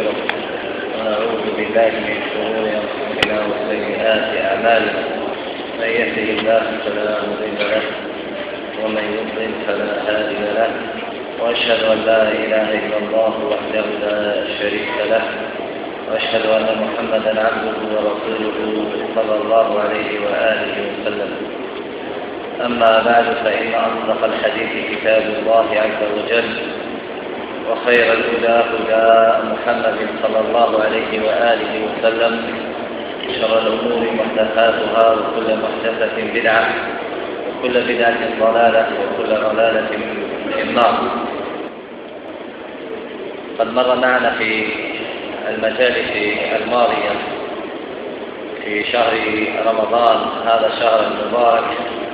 ونستغفره ونعوذ بالله من شرور أنفسنا وسيئات أعمالنا. من يهده الله فلا مضل له ومن يضلل فلا هادي له، وأشهد أن لا إله إلا الله وحده لا شريك له، وأشهد أن محمدا عبده ورسوله صلى الله عليه وآله وسلم. أما بعد، فإن أصدق الحديث كتاب الله عز وجل، وخير الهدى هدى محمد صلى الله عليه وآله وسلم، شر الأمور محدثاتها، وكل محدثة بدعة، وكل بدعة ضلالة، وكل ضلالة في النار. قد مر معنا في المجالس الماضية في شهر رمضان، هذا الشهر المبارك،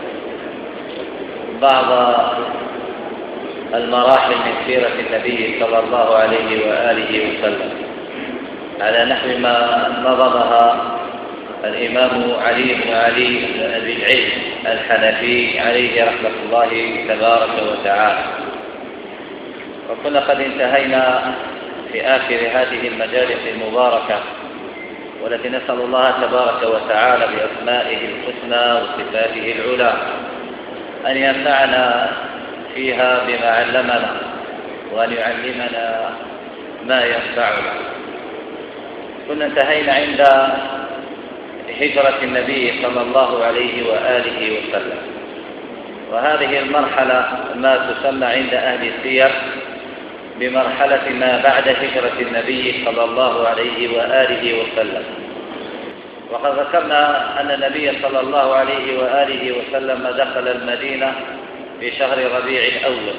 بعض المراحل من سيرة النبي صلى الله عليه وآله وسلم على نحو ما نظمها الإمام علي بن علي بن أبي العز الحنفي عليه رحمة الله تبارك وتعالى. وكنا قد انتهينا في آخر هذه المجالس المباركة، والتي نسأل الله تبارك وتعالى بأسمائه الحسنى وصفاته العلى أن ينفعنا فيها بما علمنا، وأن يعلمنا ما ينفعنا. كنا انتهينا عند هجرة النبي صلى الله عليه وآله وسلم، وهذه المرحلة ما تسمى عند أهل السير بمرحلة ما بعد هجرة النبي صلى الله عليه وآله وسلم. وقد ذكرنا أن النبي صلى الله عليه وآله وسلم دخل المدينة في شهر ربيع الأول،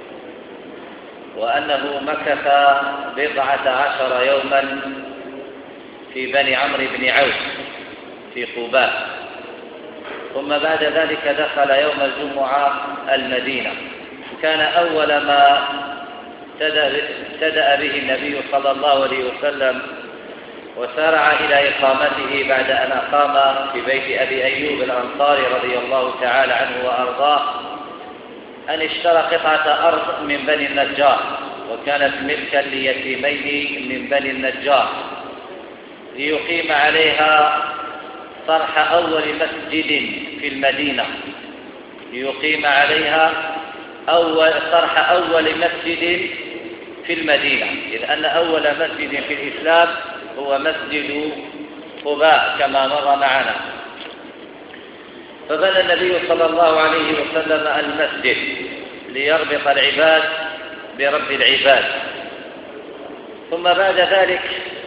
وأنه مكث 14 يوما في بني عمرو بن عوف في قباء، ثم بعد ذلك دخل يوم الجمعة المدينة. كان أول ما ابتدأ به النبي صلى الله عليه وسلم وسارع إلى إقامته بعد أن أقام في بيت أبي أيوب الأنصاري رضي الله تعالى عنه وأرضاه، أن اشترى قطعة أرض من بني النجار، وكانت ملكا ليتيمين من بني النجار، ليقيم عليها طرح أول مسجد في المدينة، ليقيم عليها طرح أول مسجد في المدينة، إذ أن أول مسجد في الإسلام هو مسجد قباء كما مر معنا. فبنى النبي صلى الله عليه وسلم المسجد ليربط العباد برب العباد. ثم بعد ذلك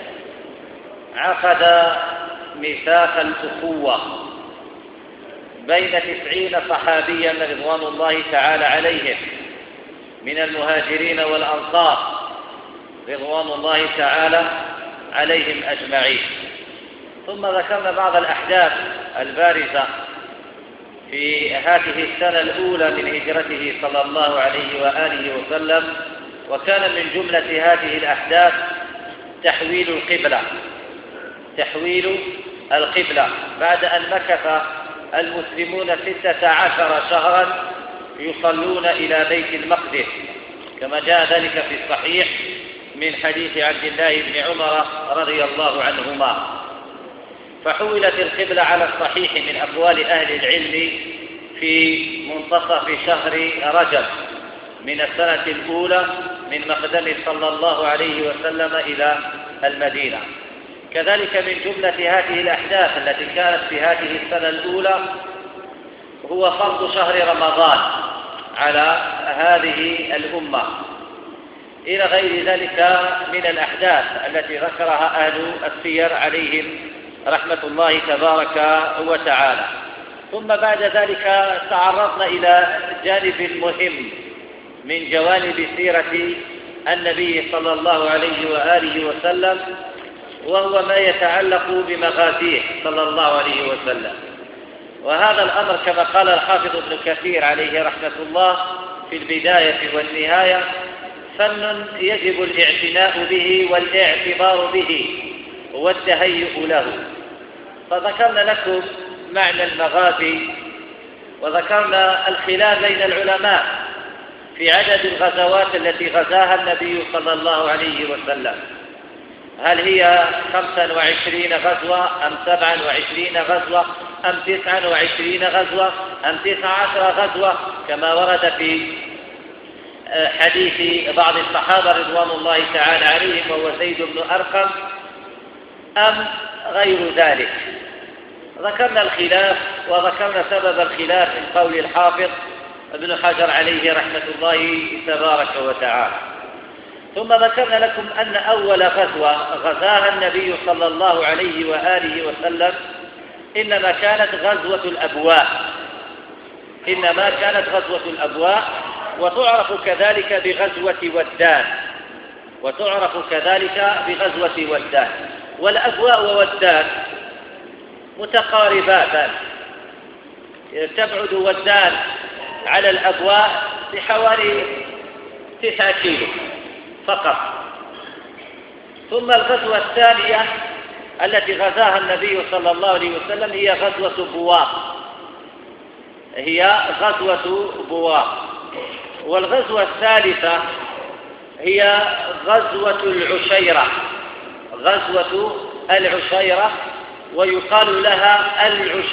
عقد ميثاق الأخوة بين 90 صحابيا رضوان الله تعالى عليهم من المهاجرين والأنصار رضوان الله تعالى عليهم أجمعين. ثم ذكرنا بعض الأحداث البارزة في هذه السنة الأولى من هجرته صلى الله عليه وآله وسلم، وكان من جملة هذه الأحداث تحويل القبلة بعد أن مكث المسلمون 16 شهرا يصلون إلى بيت المقدس، كما جاء ذلك في الصحيح من حديث عبد الله بن عمر رضي الله عنهما. فحولت القبلة على الصحيح من أقوال أهل العلم في منتصف شهر رجب من السنة الأولى من مقدم صلى الله عليه وسلم إلى المدينة. كذلك من جملة هذه الأحداث التي كانت في هذه السنة الأولى هو فرض شهر رمضان على هذه الأمة، إلى غير ذلك من الأحداث التي ذكرها أهل السير عليهم رحمة الله تبارك وتعالى. ثم بعد ذلك تعرضنا إلى جانب مهم من جوانب سيرة النبي صلى الله عليه وآله وسلم، وهو ما يتعلق بمغازيه صلى الله عليه وسلم. وهذا الأمر كما قال الحافظ ابن كثير عليه رحمة الله في البداية والنهاية فن يجب الاعتناء به والاعتبار به والتهيؤ له. فذكرنا لكم معنى المغازي، وذكرنا الخلاف بين العلماء في عدد الغزوات التي غزاها النبي صلى الله عليه وسلم، هل هي 25 غزوة أم 27 غزوة أم 29 غزوة أم 19 غزوة كما ورد في حديث بعض الصحابة رضوان الله تعالى عليهم وهو زيد بن أرقم أم غير ذلك. ذكرنا الخلاف وذكرنا سبب الخلاف من قول الحافظ ابن حجر عليه رحمة الله تبارك وتعالى. ثم ذكرنا لكم أن أول غزوة غزاها النبي صلى الله عليه وآله وسلم إنما كانت غزوة الأبواء، وتعرف كذلك بغزوة ودان. والأبواء وودان متقاربات، تبعد ودان على الأبواء بحوالي 9 كيلو فقط. ثم الغزوة الثانية التي غزاها النبي صلى الله عليه وسلم هي غزوة بواق. والغزوة الثالثة هي غزوة العشيرة، ويقال لها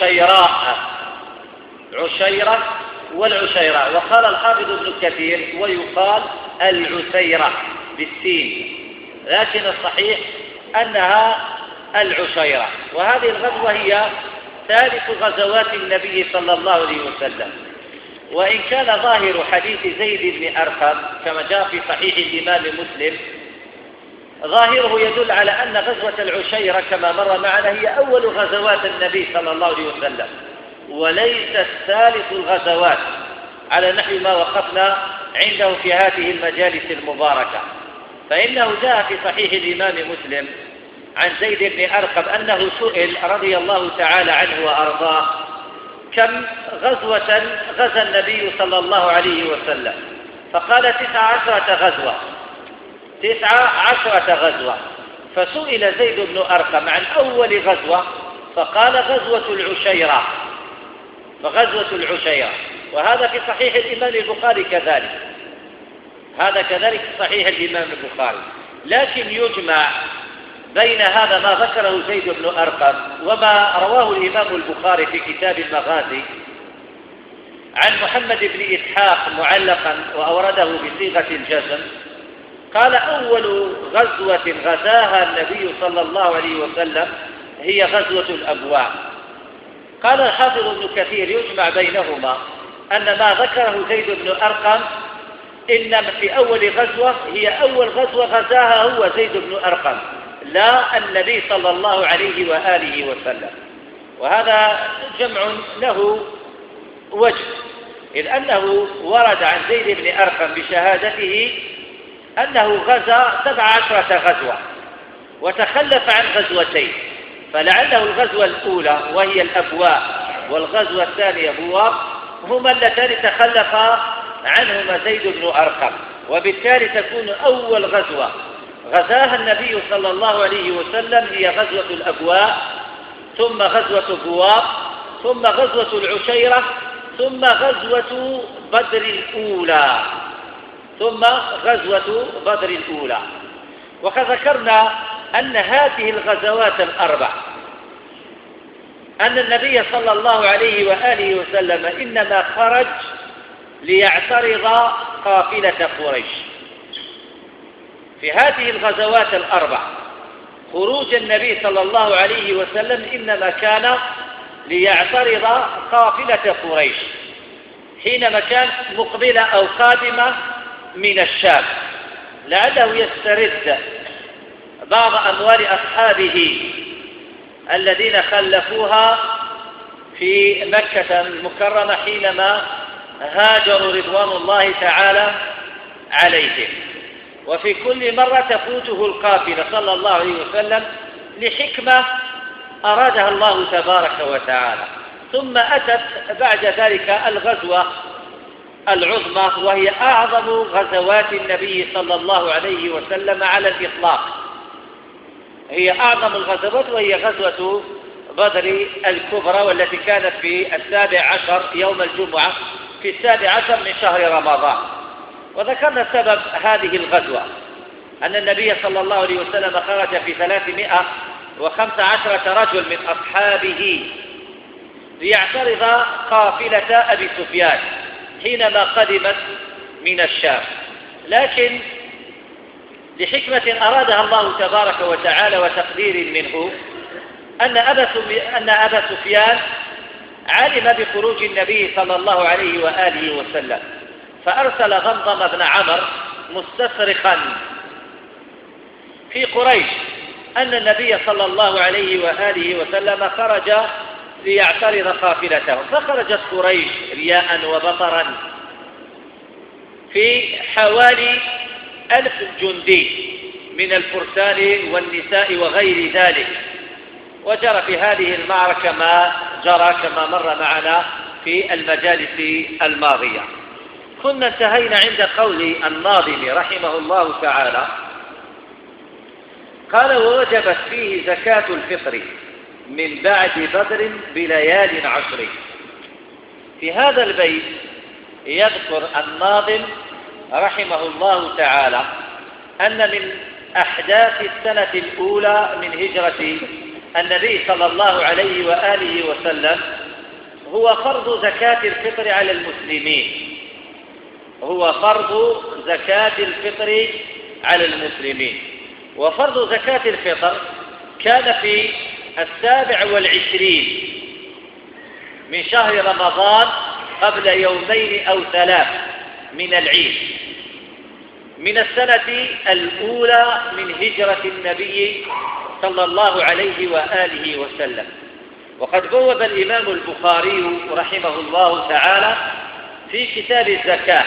عشيرة والعشيرة. وقال الحافظ ابن كثير ويقال العسيرة بالسين، لكن الصحيح أنها العشيرة. وهذه الغزوة هي ثالث غزوات النبي صلى الله عليه وسلم. وإن كان ظاهر حديث زيد بن أرقم كما جاء في صحيح الإمام مسلم ظاهره يدل على أن غزوة العشيرة كما مر معنا هي أول غزوات النبي صلى الله عليه وسلم، وليست ثالث الغزوات على نحو ما وقفنا عنده في هذه المجالس المباركة. فإنه جاء في صحيح الإمام مسلم عن زيد بن أرقم أنه سئل رضي الله تعالى عنه وأرضاه كم غزوة غزا النبي صلى الله عليه وسلم، فقال 19 غزوة. فسئل زيد بن أرقم عن أول غزوة فقال غزوة العشيرة. وهذا في صحيح الإمام البخاري كذلك، في صحيح الإمام البخاري. لكن يجمع بين هذا ما ذكره زيد بن أرقم وما رواه الإمام البخاري في كتاب المغازي عن محمد بن إسحاق معلقا وأورده بصيغة الجزم. قال أول غزوة غزاها النبي صلى الله عليه وسلم هي غزوة الأبواء. قال الحافظ ابن كثير يجمع بينهما أن ما ذكره زيد بن أرقم إن في أول غزوة هي أول غزوة غزاها هو زيد بن أرقم، لا النبي صلى الله عليه وآله وسلم. وهذا جمع له وجه، إذ أنه ورد عن زيد بن أرقم بشهادته أنه غزا 17 غزوة وتخلف عن غزوتين، فلعله الغزوة الأولى وهي الأبواء والغزوة الثانية بواق هما اللتان تخلف عنهما زيد بن أرقم، وبالتالي تكون أول غزوة غزاها النبي صلى الله عليه وسلم هي غزوة الأبواء، ثم غزوة بواق، ثم غزوة العشيرة، ثم غزوة بدر الأولى. وقد ذكرنا أن هذه الغزوات الأربع أن النبي صلى الله عليه وآله وسلم إنما خرج ليعترض قافلة قريش. في هذه الغزوات الأربع خروج النبي صلى الله عليه وسلم إنما كان ليعترض قافلة قريش حينما كان مقبلة أو قادمة من الشام، لعله يسترد بعض أموال أصحابه الذين خلفوها في مكة المكرمة حينما هاجروا رضوان الله تعالى عليهم. وفي كل مرة تفوته القافلة صلى الله عليه وسلم لحكمة أرادها الله تبارك وتعالى. ثم أتت بعد ذلك الغزوة العظمى وهي أعظم غزوات النبي صلى الله عليه وسلم على الإطلاق، هي أعظم الغزوات، وهي غزوة بدر الكبرى والتي كانت في 17 يوم الجمعة في 17 من شهر رمضان. وذكرنا سبب هذه الغزوة، أن النبي صلى الله عليه وسلم خرج في 315 رجل من أصحابه ليعترض قافلة أبي سفيان حينما قدمت من الشام، لكن لحكمة أرادها الله تبارك وتعالى وتقدير منه أن أبا سفيان علم بخروج النبي صلى الله عليه وآله وسلم، فأرسل ضمضم بن عمرو مستصرخا في قريش أن النبي صلى الله عليه وآله وسلم خرج ليعترض قافلتهم، فخرجت قريش رياء وبطرا في حوالي 1000 جندي من الفرسان والنساء وغير ذلك، وجرى في هذه المعركة ما جرى كما مر معنا في المجالس الماضية. كنا انتهينا عند قول الناظم رحمه الله تعالى قال: ووجبت فيه زكاة الفطر من بعد بدر بليال 10. في هذا البيت يذكر الناظم رحمه الله تعالى أن من أحداث السنة الأولى من هجرة النبي صلى الله عليه وآله وسلم هو فرض زكاة الفطر على المسلمين، هو فرض زكاة الفطر على المسلمين. وفرض زكاة الفطر كان في 27 من شهر رمضان قبل 2 أو 3 من العيد من السنة الأولى من هجرة النبي صلى الله عليه وآله وسلم. وقد بوب الإمام البخاري رحمه الله تعالى في كتاب الزكاة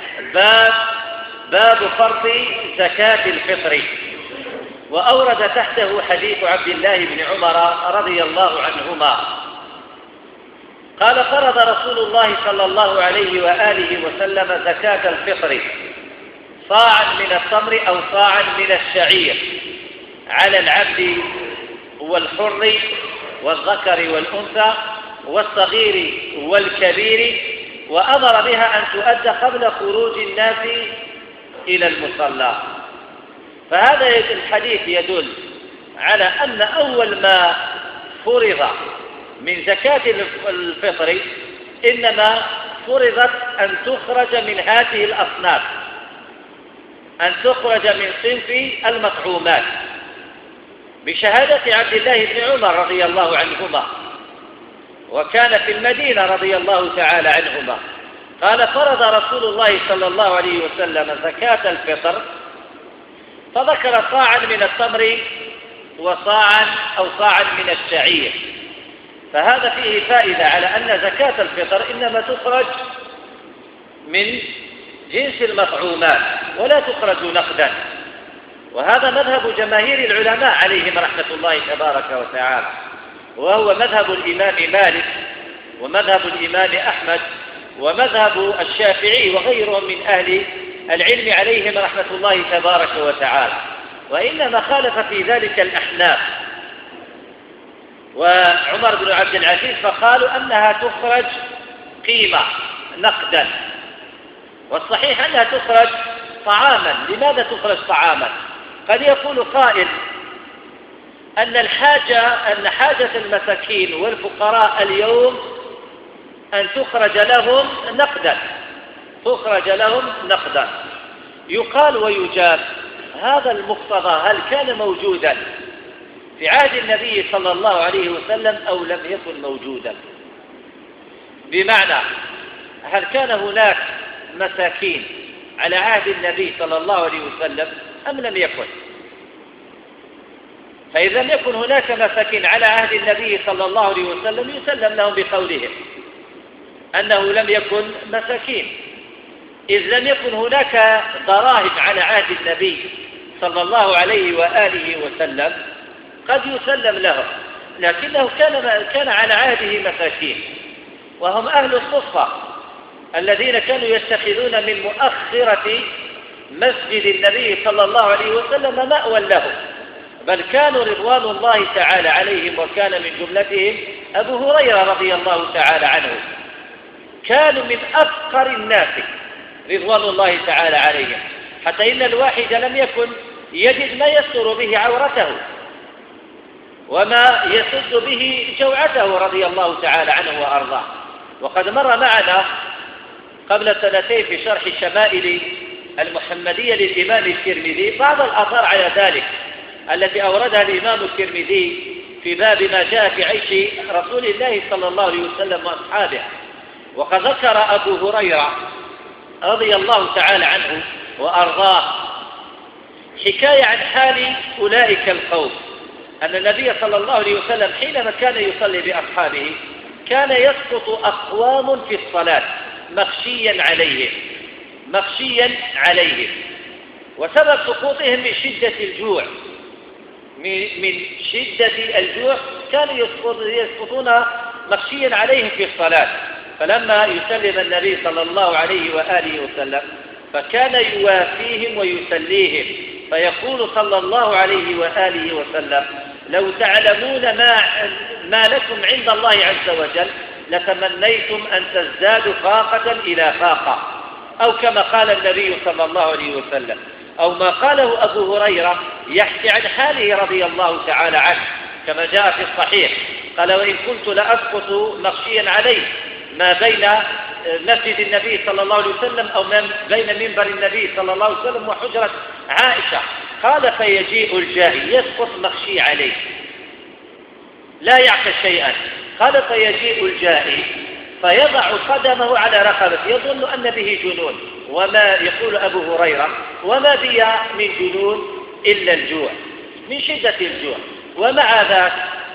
باب فرض زكاة الفطر، وأورد تحته حديث عبد الله بن عمر رضي الله عنهما قال: فرض رسول الله صلى الله عليه وآله وسلم زكاة الفطر صاعا من التمر أو صاعا من الشعير على العبد والحر والذكر والأنثى والصغير والكبير، وأمر بها أن تؤدى قبل خروج الناس إلى المصلى. فهذا الحديث يدل على أن أول ما فرض من زكاة الفطر إنما فرضت أن تخرج من هذه الأصناف، أن تخرج من صنف المطعومات بشهادة عبد الله بن عمر رضي الله عنهما، وكان في المدينة رضي الله تعالى عنهما. قال: فرض رسول الله صلى الله عليه وسلم زكاة الفطر، فذكر صاعا من التمر وصاعا أو صاعا من الشعير. فهذا فيه فائدة على أن زكاة الفطر إنما تخرج من جنس المطعومات ولا تخرج نقدا، وهذا مذهب جماهير العلماء عليهم رحمة الله تبارك وتعالى، وهو مذهب الإمام مالك ومذهب الإمام أحمد ومذهب الشافعي وغيرهم من أهل العلم عليهم رحمة الله تبارك وتعالى. وإنما خالف في ذلك الأحناف وعمر بن عبد العزيز، فقالوا أنها تخرج قيمة نقدا، والصحيح أنها تخرج طعاما. لماذا تخرج طعاما؟ قد يقول قائل أن حاجة المساكين والفقراء اليوم أن تخرج لهم نقدا. يقال ويجاب: هذا المقتضى هل كان موجودا في عهد النبي صلى الله عليه وسلم أو لم يكن موجودا؟ بمعنى هل كان هناك مساكين على عهد النبي صلى الله عليه وسلم أم لم يكن؟ فإذا لم يكن هناك مساكين على عهد النبي صلى الله عليه وسلم يسلم لهم بقولهم أنه لم يكن مساكين. إذ لم يكن هناك دراهم على عهد النبي صلى الله عليه وآله وسلم قد يسلم لهم، لكنه كان على عهده مساكين، وهم أهل الصفة الذين كانوا يتخذون من مؤخرة مسجد النبي صلى الله عليه وسلم مأوى لهم، بل كانوا رضوان الله تعالى عليهم، وكان من جملتهم أبو هريرة رضي الله تعالى عنه، كانوا من أفقر الناس رضوان الله تعالى عليهم، حتى إن الواحد لم يكن يجد ما يستر به عورته وما يسد به جوعته رضي الله تعالى عنه وأرضاه. وقد مر معنا قبل سنتين في شرح الشمائل المحمدية للإمام الترمذي بعض الآثار على ذلك التي أوردها الإمام الترمذي في باب ما جاء في عيش رسول الله صلى الله عليه وسلم وأصحابه. وقد ذكر أبو هريرة رضي الله تعالى عنه وأرضاه حكاية عن حال أولئك القوم، أن النبي صلى الله عليه وسلم حينما كان يصلي بأصحابه كان يسقط أقوام في الصلاة مخشيا عليهم، وسبب سقوطهم من شدة الجوع، من شدة الجوع كانوا يسقطون مخشيا عليهم في الصلاة. فلما يسلم النبي صلى الله عليه وآله وسلم فكان يوافيهم ويسليهم، فيقول صلى الله عليه وآله وسلم: لو تعلمون ما لكم عند الله عز وجل لتمنيتم أن تزدادوا فاقة إلى فاقة، أو كما قال النبي صلى الله عليه وسلم، أو ما قاله أبو هريرة يحكي عن حاله رضي الله تعالى عنه كما جاء في الصحيح، قال: وإن كنت لأسقط مخشيا عليه ما بين مسجد النبي صلى الله عليه وسلم أو بين منبر النبي صلى الله عليه وسلم وحجرة عائشة، قال: فيجيء الجاهل يسقط مخشي عليه لا يعقل شيئا، قال: فيجيء الجاهل فيضع قدمه على رقبته يظن أن به جنون، وما يقول أبو هريرة: وما بي من جنون إلا الجوع، من شدة الجوع. ومع ذلك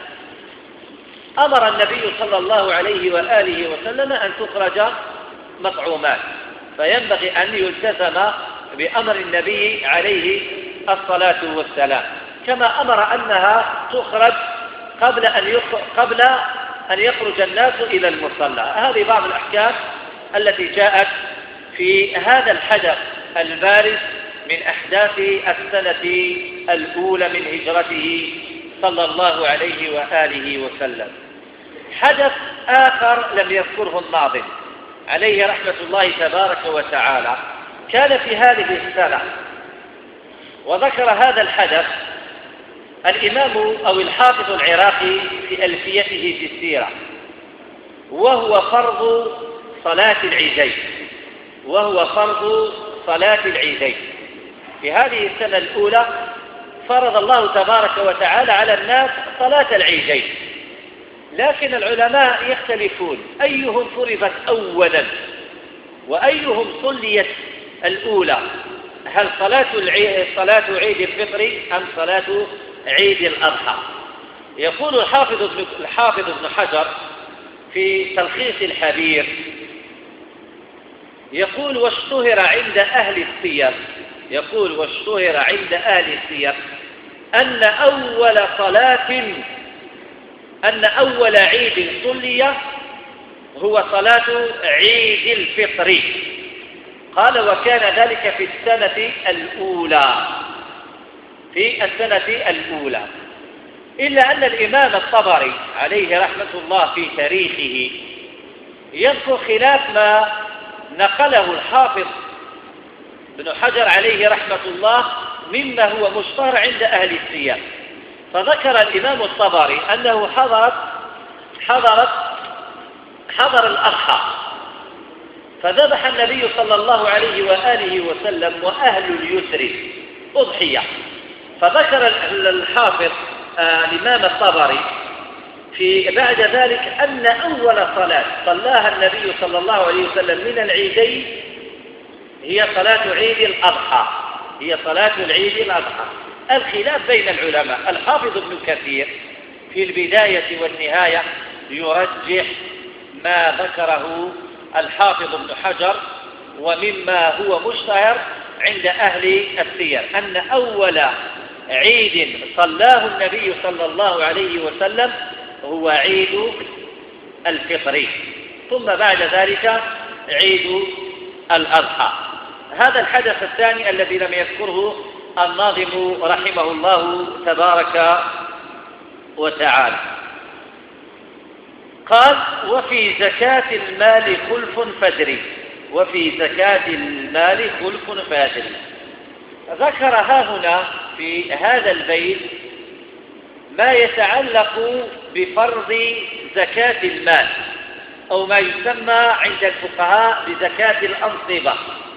أمر النبي صلى الله عليه وآله وسلم أن تخرج مطعومات، فينبغي أن يلتزم بأمر النبي عليه الصلاة والسلام، كما أمر أنها تخرج قبل أن يخرج الناس إلى المصلى. هذه بعض الأحكام التي جاءت في هذا الحدث البارز من أحداث السنة الأولى من هجرته صلى الله عليه وآله وسلم. حدث آخر لم يذكره الناظم عليه رحمة الله تبارك وتعالى كان في هذه السنة، وذكر هذا الحدث الإمام أو الحافظ العراقي في ألفيته في السيرة، وهو فرض صلاة العيدين. في هذه السنة الأولى فرض الله تبارك وتعالى على الناس صلاة العيدين، لكن العلماء يختلفون أيهم فرضت أولا وأيهم صليت الأولى، هل صلاة عيد الفطر أم صلاة عيد الأضحى؟ يقول الحافظ ابن حجر في تلخيص الحبير، يقول: واشتهر عند أهل السير أن أول عيد صلي هو صلاة عيد الفطر. قال: وكان ذلك في السنة الأولى، إلا أن الإمام الطبري عليه رحمة الله في تاريخه يذكر خلاف ما نقله الحافظ ابن حجر عليه رحمة الله مما هو مشتهر عند أهل السير. فذكر الإمام الطبري أنه حضر الأضحى، فذبح النبي صلى الله عليه وآله وسلم وأهل اليسر أضحية. فذكر الحافظ الإمام الطبري بعد ذلك أن أول صلاة صلاها النبي صلى الله عليه وسلم من العيدين هي صلاة عيد الأضحى. الخلاف بين العلماء، الحافظ ابن كثير في البداية والنهاية يرجح ما ذكره الحافظ ابن حجر ومما هو مشتهر عند أهل السير، أن أول عيد صلاه النبي صلى الله عليه وسلم هو عيد الفطر، ثم بعد ذلك عيد الأضحى. هذا الحدث الثاني الذي لم يذكره الناظم رحمه الله تبارك وتعالى. قال: وفي زكاة المال خلف فادري. ذكر ها هنا في هذا البيت ما يتعلق بفرض زكاة المال، أو ما يسمى عند الفقهاء بزكاة الأنصبة.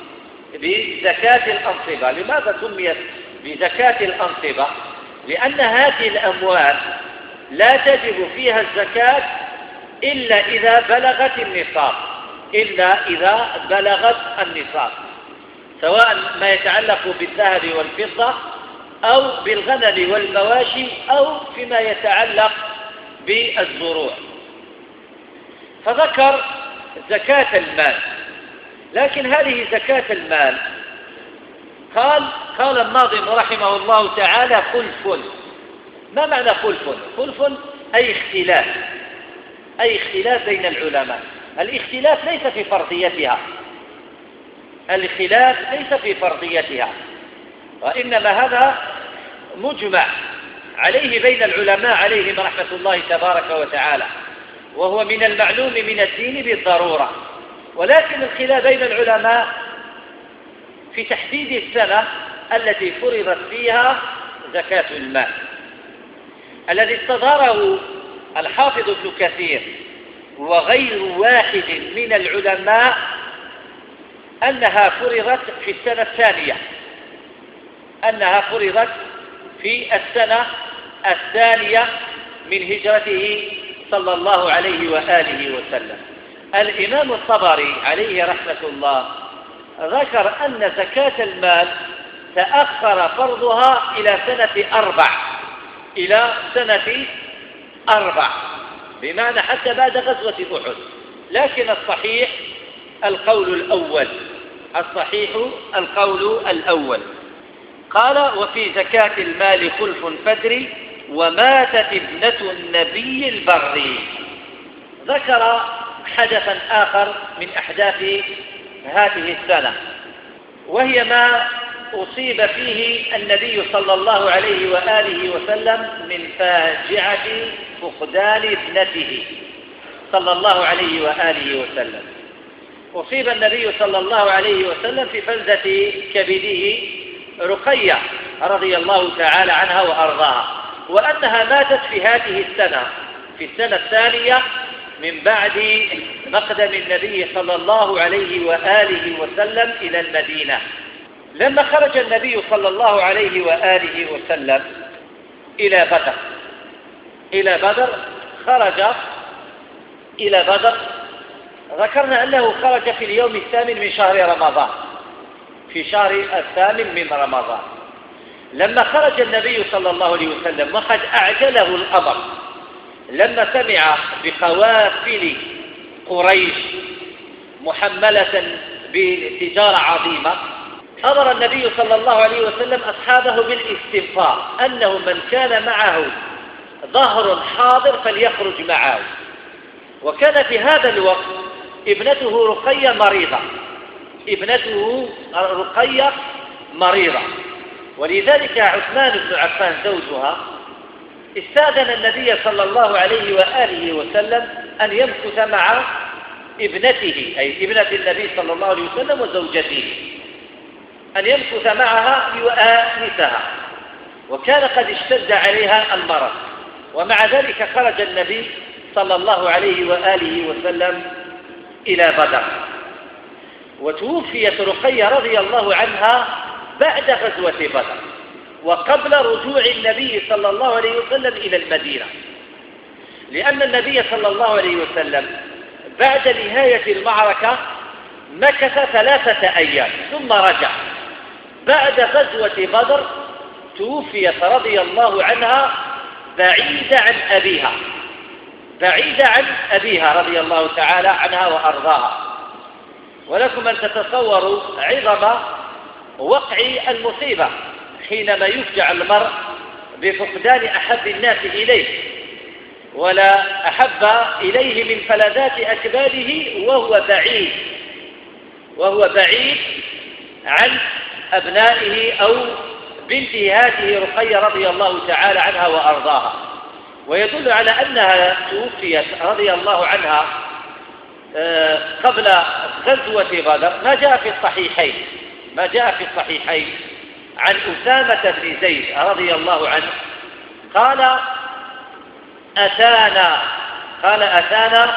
لماذا سميت بزكاة الأنصبة؟ لأن هذه الأموال لا تجب فيها الزكاة إلا إذا بلغت النصاب، سواء ما يتعلق بالذهب والفضة أو بالغنم والمواشي أو فيما يتعلق بالزروع. فذكر زكاة المال، لكن هذه زكاة المال قال الناظم رحمه الله تعالى خلف. ما معنى خلف؟ خلف أي اختلاف بين العلماء. الاختلاف ليس في فرضيتها، وإنما هذا مجمع عليه بين العلماء عليهم رحمة الله تبارك وتعالى، وهو من المعلوم من الدين بالضرورة. ولكن الخلاف بين العلماء في تحديد السنة التي فرضت فيها زكاة المال. الذي استظهره الحافظ ابن كثير وغير واحد من العلماء أنها فرضت في السنة الثانية من هجرته صلى الله عليه وآله وسلم. الإمام الطبري عليه رحمة الله ذكر أن زكاة المال تأخر فرضها إلى سنة 4، بمعنى حتى بعد غزوة أحد. لكن الصحيح القول الأول. قال: وفي زكاة المال خلف فدري وماتت ابنة النبي البري. ذكر حدثا آخر من أحداث هذه السنة، وهي ما أصيب فيه النبي صلى الله عليه وآله وسلم من فاجعة فقدان ابنته صلى الله عليه وآله وسلم. أصيب النبي صلى الله عليه وسلم في فلذة كبده رقية رضي الله تعالى عنها وأرضاها، وأنها ماتت في هذه السنة، في السنة الثانية من بعد مقدم النبي صلى الله عليه وآله وسلم إلى المدينة. لما خرج النبي صلى الله عليه وآله وسلم خرج إلى بدر. ذكرنا أنه خرج في اليوم الثامن من شهر رمضان، في شهر الثامن من رمضان. لما خرج النبي صلى الله عليه وسلم وقد أعجله الأمر لما سمع بقوافل قريش محملة بتجارة عظيمة، أمر النبي صلى الله عليه وسلم أصحابه بالاستنفار، أنه من كان معه ظهر حاضر فليخرج معه. وكان في هذا الوقت ابنته رقية مريضة، ولذلك عثمان بن عفان زوجها استأذن النبي صلى الله عليه وآله وسلم أن يمكث مع ابنته، أي ابنة النبي صلى الله عليه وسلم وزوجته، أن يمكث معها ليؤانسها، وكان قد اشتد عليها المرض. ومع ذلك خرج النبي صلى الله عليه وآله وسلم إلى بدر. وتوفيت رقية رضي الله عنها بعد غزوة بدر وقبل رجوع النبي صلى الله عليه وسلم إلى المدينة، لأن النبي صلى الله عليه وسلم بعد نهاية المعركة مكث 3 أيام ثم رجع. بعد غزوة بدر توفيت رضي الله عنها بعيدة عن أبيها رضي الله تعالى عنها وأرضاها. ولكم أن تتصوروا عظم وقع المصيبة حينما يفجع المرء بفقدان أحب الناس إليه، ولا أحب إليه من فلذات أكباده وهو بعيد عن أبنائه أو بنته هذه رقية رضي الله تعالى عنها وأرضاها. ويدل على أنها توفيت رضي الله عنها قبل غزوة بدر ما جاء في الصحيحين عن أسامة بن زيد رضي الله عنه قال أتانا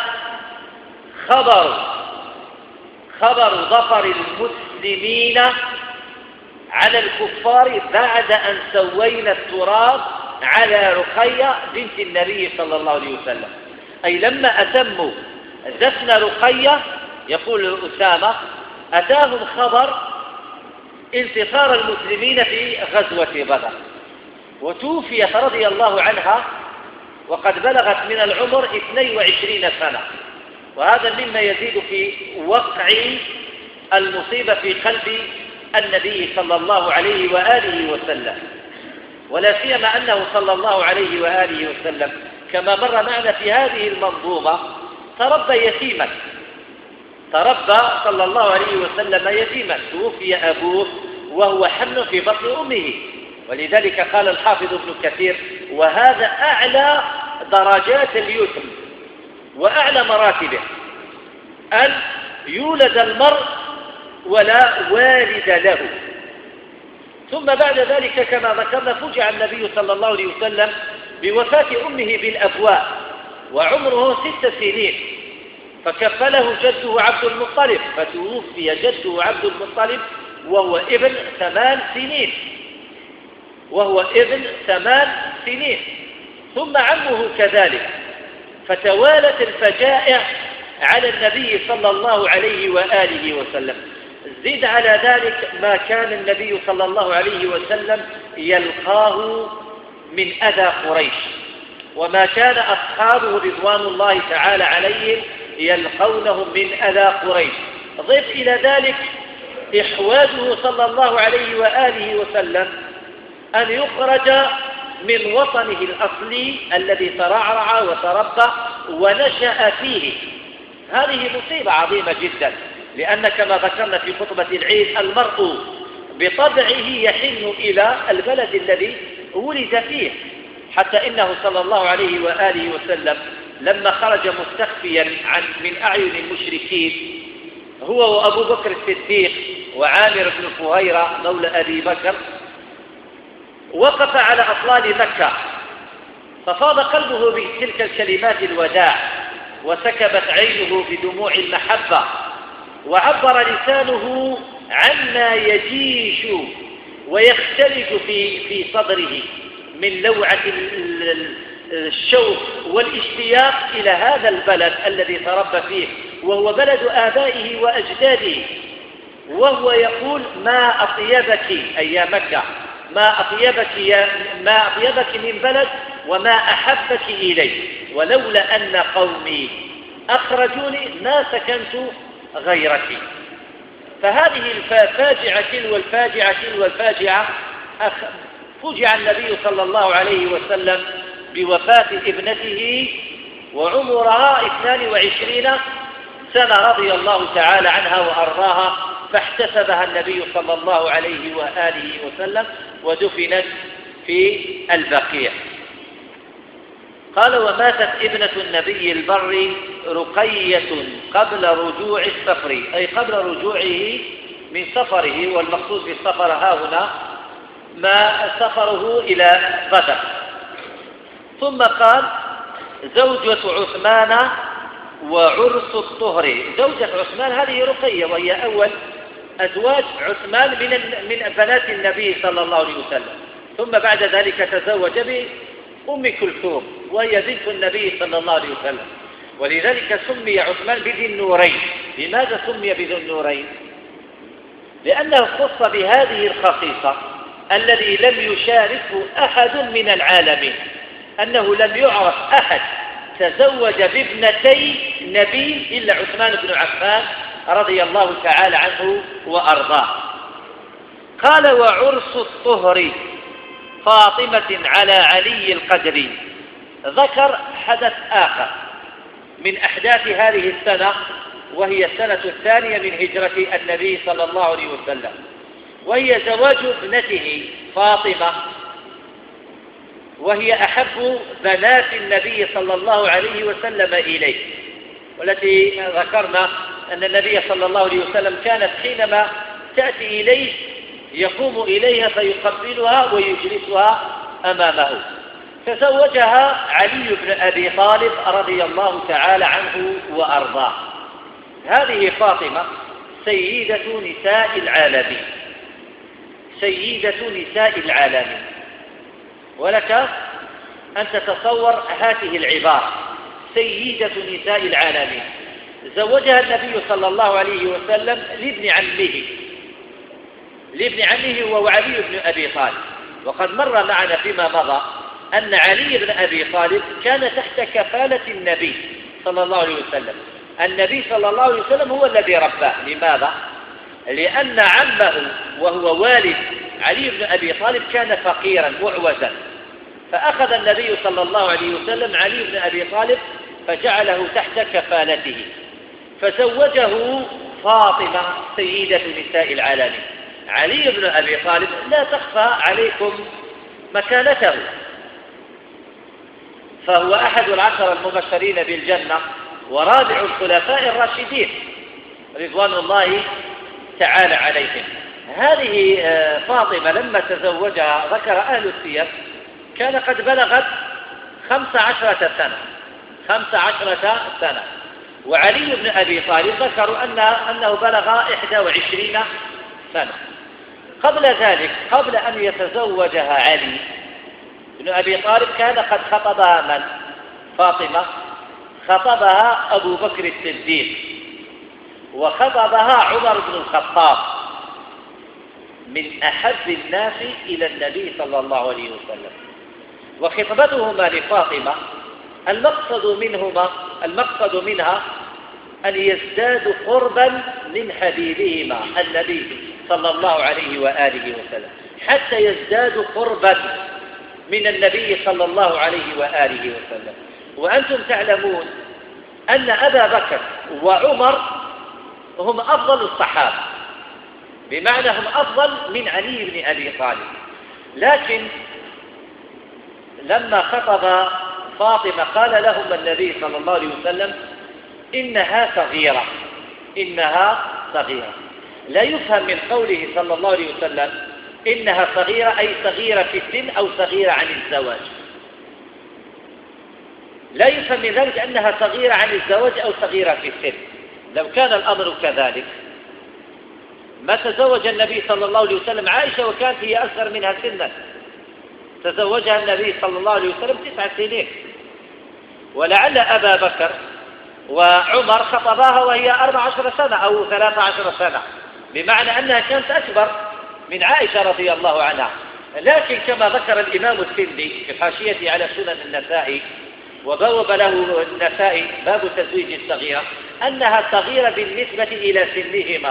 خبر ظفر المسلمين على الكفار بعد أن سوينا التراب على رقية بنت النبي صلى الله عليه وسلم. أي لما أتموا دفن رقية، يقول أسامة، أتاهم خبر انتصار المسلمين في غزوة بدر، وتوفيت رضي الله عنها وقد بلغت من العمر 22 سنة، وهذا مما يزيد في وقع المصيبة في قلب النبي صلى الله عليه وآله وسلم، ولا سيما أنه صلى الله عليه وآله وسلم كما مر معنا في هذه المنظومة تربى صلى الله عليه وسلم يتيما، توفي أبوه وهو حمل في بطن أمه، ولذلك قال الحافظ ابن كثير: وهذا أعلى درجات اليتم وأعلى مراتبه، أن يولد المرء ولا والد له. ثم بعد ذلك كما ذكرنا فجع النبي صلى الله عليه وسلم بوفاة أمه بالأبواء وعمره 6 سنين، فكفله جده عبد المطلب، فتوفي جده عبد المطلب وهو ابن 8 سنين، ثم عمه كذلك، فتوالت الفجائع على النبي صلى الله عليه وآله وسلم. زد على ذلك ما كان النبي صلى الله عليه وسلم يلقاه من أذى قريش، وما كان أصحابه رضوان الله تعالى عليهم يلقونه من أذى قريش. ضف إلى ذلك إحواجه صلى الله عليه وآله وسلم أن يخرج من وطنه الأصلي الذي ترعرع وتربى ونشأ فيه. هذه مصيبة عظيمة جدا، لأن كما ذكرنا في خطبة العيد المرء بطبعه يحن إلى البلد الذي ولد فيه، حتى إنه صلى الله عليه وآله وسلم لما خرج مستخفيا من أعين المشركين هو وأبو بكر الصديق وعامر بن فهيرة مولى أبي بكر، وقف على أطلال مكة، ففاض قلبه بتلك الكلمات الوداع، وسكبت عينه بدموع المحبة، وعبر لسانه عما يجيش ويختلج في صدره من لوعة الشوق والاشتياق إلى هذا البلد الذي تربى فيه، وهو بلد آبائه وأجداده، وهو يقول: ما أطيبك أي يا مكة، ما أطيبك من بلد، وما أحبك إلي، ولولا أن قومي أخرجوني ما سكنت غيرك. فهذه الفاجعة تلو الفاجعة فجع النبي صلى الله عليه وسلم بوفاة ابنته وعمرها 22 سنة رضي الله تعالى عنها وأرضاها، فاحتسبها النبي صلى الله عليه وآله وسلم ودفنت في البقيع. قال: وماتت ابنة النبي البر رقية قبل رجوع السفر، أي قبل رجوعه من سفره، والمقصود بالسفر ها هنا ما سفره إلى بدر. ثم قال: زوجة عثمان وعرس الطهر. زوجة عثمان هذه رقية، وهي أول أزواج عثمان من بنات النبي صلى الله عليه وسلم، ثم بعد ذلك تزوج بأم كلثوم وهي بنت النبي صلى الله عليه وسلم، ولذلك سمي عثمان بذي النورين. لماذا سمي بذي النورين؟ لأنه خص بهذه الخصيصة الذي لم يشاركه أحد من العالمين، أنه لم يعرف أحد تزوج بابنتي نبي إلا عثمان بن عفان رضي الله تعالى عنه وأرضاه. قال: وعرس الطهر فاطمة على علي القدر. ذكر حدث آخر من أحداث هذه السنة، وهي السنة 2 من هجرة النبي صلى الله عليه وسلم، وهي زواج ابنته فاطمة، وهي أحب بنات النبي صلى الله عليه وسلم إليه، والتي ذكرنا أن النبي صلى الله عليه وسلم كانت حينما تأتي إليه يقوم إليها فيقبلها ويجلسها أمامه. تزوجها علي بن أبي طالب رضي الله تعالى عنه وأرضاه. هذه فاطمة سيدة نساء العالمين، سيدة نساء العالمين. ولك أن تتصور هذه العبارة سيدة نساء العالمين. زوجها النبي صلى الله عليه وسلم لابن عمه وهو علي بن أبي طالب. وقد مر معنا فيما مضى أن علي بن أبي طالب كان تحت كفالة النبي صلى الله عليه وسلم. النبي صلى الله عليه وسلم هو الذي رباه. لماذا؟ لأن عمه وهو والد علي بن أبي طالب كان فقيرا معوزا، فأخذ النبي صلى الله عليه وسلم علي بن أبي طالب فجعله تحت كفالته، فزوجه فاطمة سيدة نساء العالمين. علي بن أبي طالب لا تخفى عليكم مكانته، فهو أحد العشر المبشرين بالجنة ورابع الخلفاء الراشدين رضوان الله تعالى عليهم. هذه فاطمة لما تزوجها ذكر أهل السير كان قد بلغت 15 سنة، وعلي بن أبي طالب ذكروا أنه بلغ 21 سنة. قبل ذلك، قبل أن يتزوجها علي بن أبي طالب كان قد خطبها من؟ فاطمة خطبها أبو بكر الصديق، وخطبها عمر بن الخطاب، من أحب الناس إلى النبي صلى الله عليه وسلم. وخطبتهما لفاطمة المقصد منها أن يزدادوا قربا من حبيبهما النبي صلى الله عليه وآله وسلم، حتى يزدادوا قربا من النبي صلى الله عليه وآله وسلم. وأنتم تعلمون أن أبا بكر وعمر هم أفضل الصحابة، بمعنى هم أفضل من علي بن أبي طالب. لكن لما خطب فاطمة قال لهم النبي صلى الله عليه وسلم إنها صغيرة. لا يفهم من قوله صلى الله عليه وسلم إنها صغيرة أي صغيرة في السن أو صغيرة عن الزواج. لا يفهم من ذلك أنها صغيرة عن الزواج أو صغيرة في السن. لو كان الأمر كذلك ما تزوج النبي صلى الله عليه وسلم عائشة وكانت هي أصغر منها سنا. تزوجها النبي صلى الله عليه وسلم 9 سنين، ولعل أبا بكر وعمر خطباها وهي 14 سنة أو 13 سنة، بمعنى أنها كانت أكبر من عائشة رضي الله عنها. لكن كما ذكر الإمام الترمذي في حاشيته على سنن النسائي، وبوب له النسائي باب تزويج الصغيرة، أنها صغيرة بالنسبة إلى سنهما،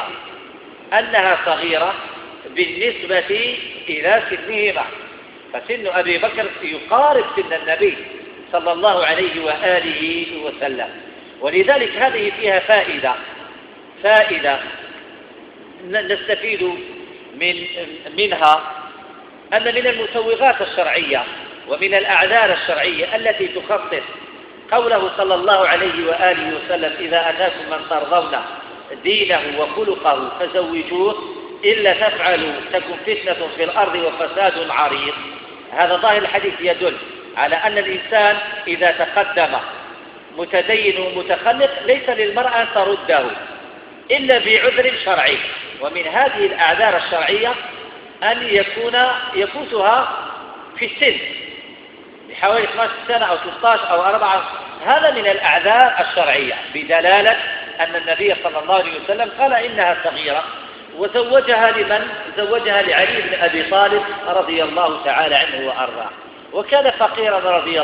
فسن أبي بكر يقارب سن النبي صلى الله عليه وآله وسلم. ولذلك هذه فيها فائدة نستفيد منها، أن من المسوغات الشرعية ومن الأعذار الشرعية التي تخصص قوله صلى الله عليه وآله وسلم إذا أتاكم من ترضون دينه وخلقه فزوجوه إلا تفعلوا تكن فتنة في الأرض وفساد عريض. هذا ظاهر الحديث يدل على أن الإنسان إذا تقدم متدين ومتخلق ليس للمرأة أن ترده إلا بعذر شرعي. ومن هذه الأعذار الشرعية أن يفوتها في السن بحوالي 12 سنة أو 16 أو 4. هذا من الأعذار الشرعية، بدلالة أن النبي صلى الله عليه وسلم قال إنها صغيرة. وزوجها لمن؟ زوجها لعلي بن أبي طالب رضي الله تعالى عنه وأرضاه، وكان فقيرا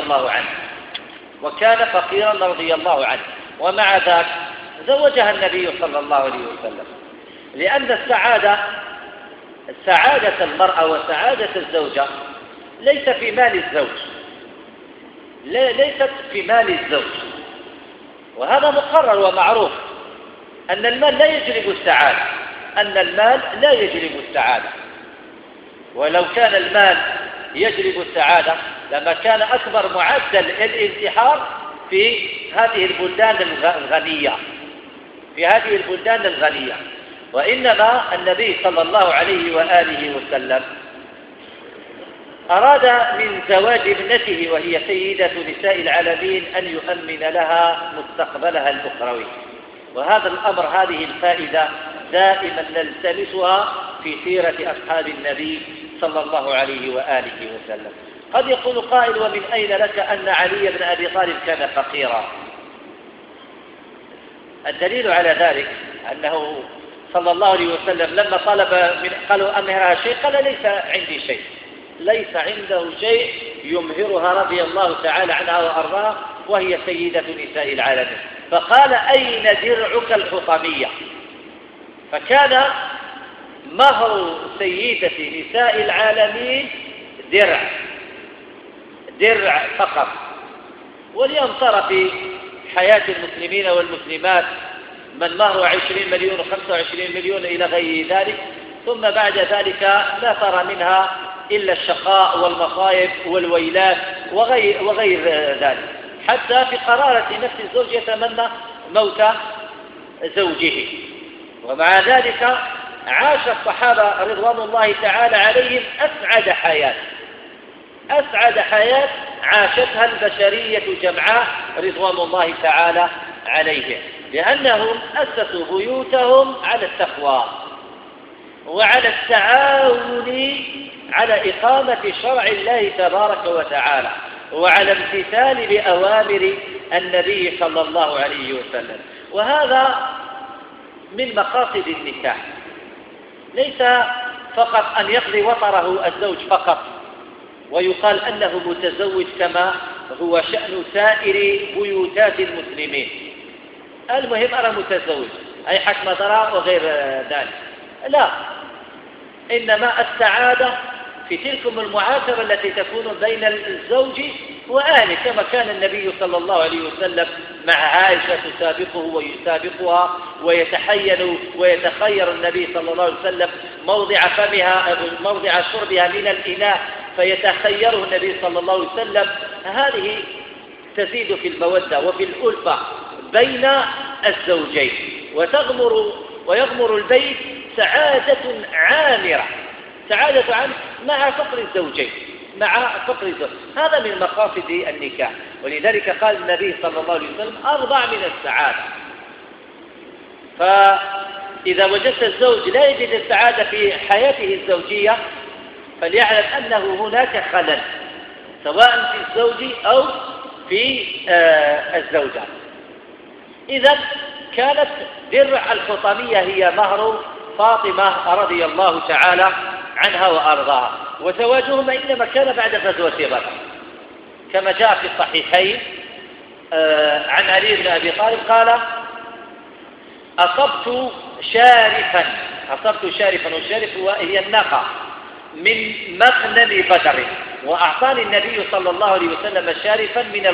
رضي الله عنه. ومع ذلك زوجها النبي صلى الله عليه وسلم، لأن سعادة المرأة وسعادة الزوجة ليست في مال الزوج، وهذا مقرر ومعروف أن المال لا يجلب السعادة، ولو كان المال يجلب السعادة لما كان أكبر معدل الانتحار في هذه البلدان الغنية. وإنما النبي صلى الله عليه وآله وسلم أراد من زواج ابنته وهي سيدة نساء العالمين أن يؤمن لها مستقبلها الأخروي، وهذا الأمر، هذه الفائدة دائما نلتمسها في سيرة أصحاب النبي صلى الله عليه وآله وسلم. قد يقول قائل: ومن أين لك أن علي بن أبي طالب كان فقيرا؟ الدليل على ذلك أنه صلى الله عليه وسلم لما قالوا أمهرها شيء، قال: ليس عندي شيء، ليس عنده شيء يمهرها رضي الله تعالى عنها وأرضاها، وهي سيدة نساء العالمين. فقال: أين درعك الحطمية؟ فكان مهر سيدة نساء العالمين درع فقط. واليوم صار في حياة المسلمين والمسلمات من مهر 20 مليون و25 مليون إلى غير ذلك، ثم بعد ذلك لا ترى منها إلا الشقاء والمصائب والويلات وغير ذلك، حتى في قرارة نفس الزوج يتمنى موت زوجه. ومع ذلك عاش الصحابة رضوان الله تعالى عليهم أسعد حياة عاشتها البشرية جمعاء رضوان الله تعالى عليهم، لأنهم أسسوا بيوتهم على التقوى وعلى التعاون على إقامة شرع الله تبارك وتعالى وعلى امتثال بأوامر النبي صلى الله عليه وسلم. وهذا من مقاصد النكاح، ليس فقط أن يقضي وطره الزوج فقط ويقال أنه متزوج كما هو شأن سائر بيوتات المسلمين. المهم أنا متزوج، أي حكم ضراء وغير ذلك، لا، إنما السعادة في تلكم المعاشرة التي تكون بين الزوج وأهله، كما كان النبي صلى الله عليه وسلم مع عائشة تسابقه ويسابقها، ويتخير النبي صلى الله عليه وسلم موضع شربها من الإناء فيتخيره النبي صلى الله عليه وسلم. هذه تزيد في المودة وفي الألفة بين الزوجين، ويغمر البيت سعادة عامرة مع فقر الزوجين، هذا من مقاصد النكاح. ولذلك قال النبي صلى الله عليه وسلم: أربع من السعادة. فإذا وجدت الزوج لا يجد السعادة في حياته الزوجية فليعلم أنه هناك خلل، سواء في الزوج أو في الزوجة. إذن كانت درع الحطمية هي مهر فاطمة رضي الله تعالى عنها وأرضاها، وزواجهما إنما كان بعد غزوة بدر، كما جاء في الصحيحين عن علي بن أبي طالب قال: أصبت شارفا، والشارف هي الناقة، من مغنم بدر، وأعطاني النبي صلى الله عليه وسلم شارفا من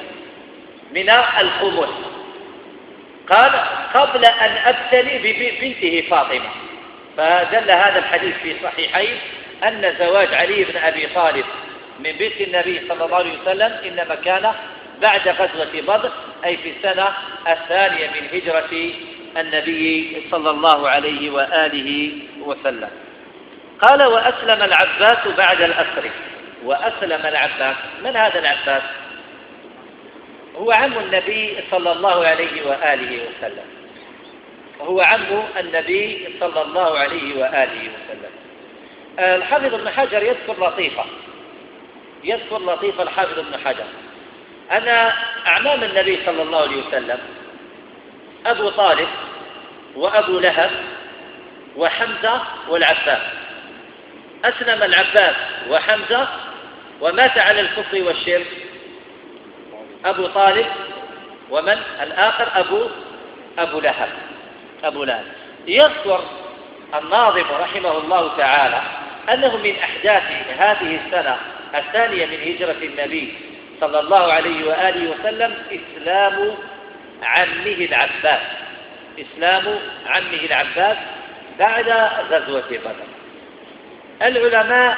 الخمس، قال: قبل أن أبتلي ببنته فاطمة. فدل هذا الحديث في صحيحين أن زواج علي بن أبي طالب من بنت النبي صلى الله عليه وسلم إنما كان بعد غزوة بدر، أي في السنة الثانية من هجرة النبي صلى الله عليه وآله وسلم. قال: وأسلم العباس بعد الأسر. وأسلم العباس، من هذا العباس؟ هو عم النبي صلى الله عليه وآله وسلم، الحافظ ابن حجر يذكر لطيفة الحافظ ابن حجر أن أعمام النبي صلى الله عليه وسلم أبو طالب وأبو لهب وحمزة والعباس. أسلم العباس وحمزة، ومات على الكفر والشرك أبو طالب، ومن الآخر أبو لهب. يذكر الناظم رحمه الله تعالى أنه من أحداث هذه السنة الثانية من هجرة النبي صلى الله عليه وآله وسلم إسلام عمه العباس بعد غزوة بدر. العلماء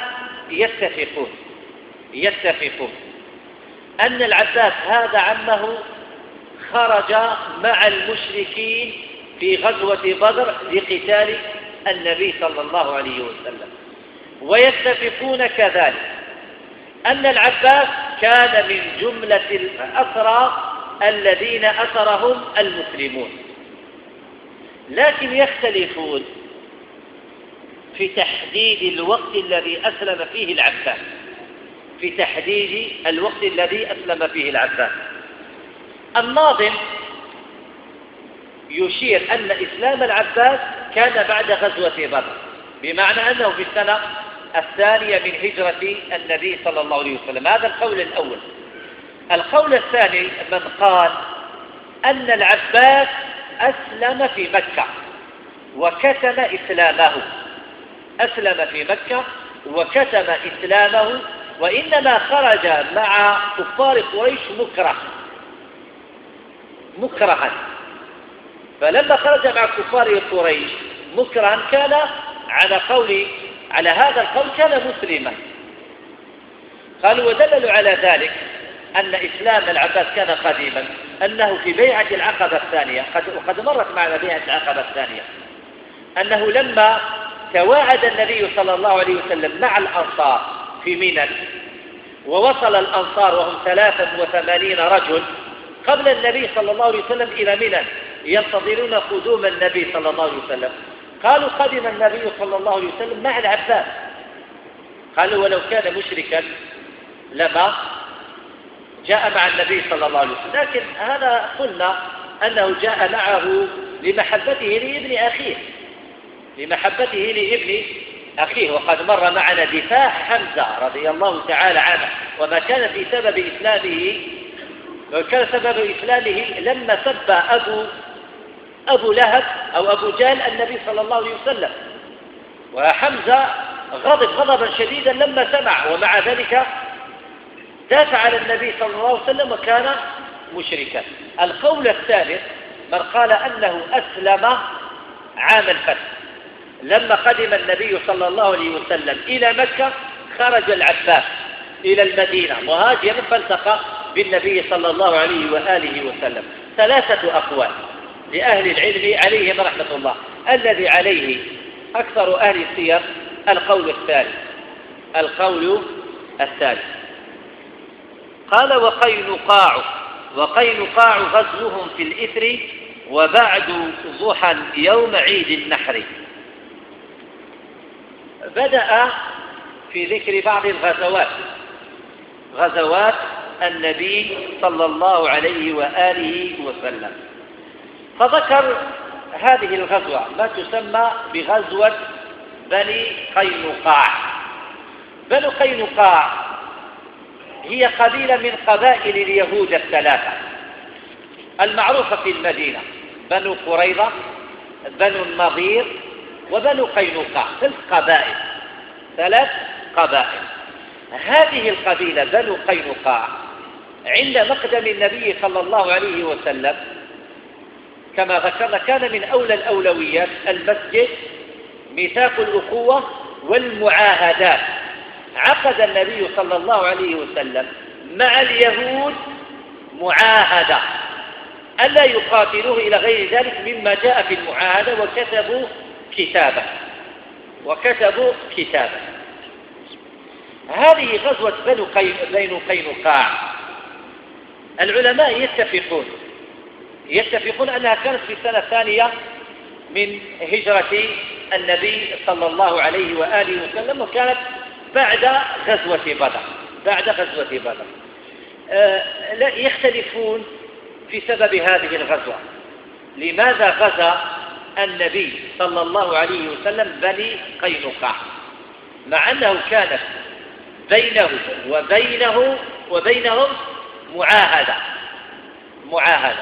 يتفقون أن العباس هذا عمه خرج مع المشركين في غزوة بدر لقتال النبي صلى الله عليه وسلم. ويتفقون كذلك أن العباس كان من جملة الأسرى الذين أسرهم المسلمون، لكن يختلفون في تحديد الوقت الذي أسلم فيه العباس، في تحديد الوقت الذي أسلم فيه العباس. الناظم يشير أن إسلام العباس كان بعد غزوة بدر، بمعنى أنه في السنة الثانية من هجرة النبي صلى الله عليه وسلم. هذا القول الأول. القول الثاني من قال أن العباس أسلم في مكة وكتم إسلامه، أسلم في مكة وكتم إسلامه، وإنما خرج مع كفار قريش مكرها. فلما خرج مع كفار قريش مكرها كان على هذا القول كان مسلما. قالوا ودللوا على ذلك أن إسلام العباس كان قديما، أنه في بيعة العقبة الثانية، وقد مرت معنا بيعة العقبة الثانية، أنه لما تواعد النبي صلى الله عليه وسلم مع الأنصار في منى، ووصل الأنصار وهم 83 رجل قبل النبي صلى الله عليه وسلم إلى منى ينتظرون قدوم النبي صلى الله عليه وسلم، قالوا قدم النبي صلى الله عليه وسلم مع العباس. قالوا ولو كان مشركا لما جاء مع النبي صلى الله عليه وسلم، لكن هذا قلنا أنه جاء معه لمحبته لابن أخيه. وقد مر معنا دفاع حمزة رضي الله تعالى عنه، وما كان في سبب إسلامه لما سب أبو لهب أو أبو جهل النبي صلى الله عليه وسلم، وحمزة غضب غضبا شديدا لما سمع، ومع ذلك دافع عن النبي صلى الله عليه وسلم وكان مشركا. القول الثالث من قال أنه أسلم عام الفتح، لما قدم النبي صلى الله عليه وسلم إلى مكة خرج العباس إلى المدينة مهاجرا فالتقى بالنبي صلى الله عليه وآله وسلم. 3 أقوال لأهل العلم عليهم رحمة الله. الذي عليه أكثر أهل السير القول الثالث. قال وقينقاع غزوهم في الإثر وبعد ضحى يوم عيد النحر. بدأ في ذكر بعض غزوات النبي صلى الله عليه وآله وسلم، فذكر هذه الغزوة ما تسمى بغزوة بني قينقاع. بنو قينقاع هي قبيلة من قبائل اليهود الثلاثة المعروفة في المدينة: بنو قريظة، بنو النضير، وبنو قينقاع. 3 قبائل. هذه القبيلة بنو قينقاع عند مقدم النبي صلى الله عليه وسلم كما ذكرنا كان من أولى الأولويات المسجد، ميثاق الأخوة والمعاهدات. عقد النبي صلى الله عليه وسلم مع اليهود معاهدة ألا يقاتلوه إلى غير ذلك مما جاء في المعاهدة، وكتبوا كتابا. هذه غزوة بنو قينقاع. العلماء يتفقون أنها كانت في السنة الثانية من هجرة النبي صلى الله عليه وآله وسلم، وكانت بعد غزوة بدر. يختلفون في سبب هذه الغزوة. لماذا غزا النبي صلى الله عليه وسلم بني قينقاع مع أنه كانت بينه وبينهم معاهدة؟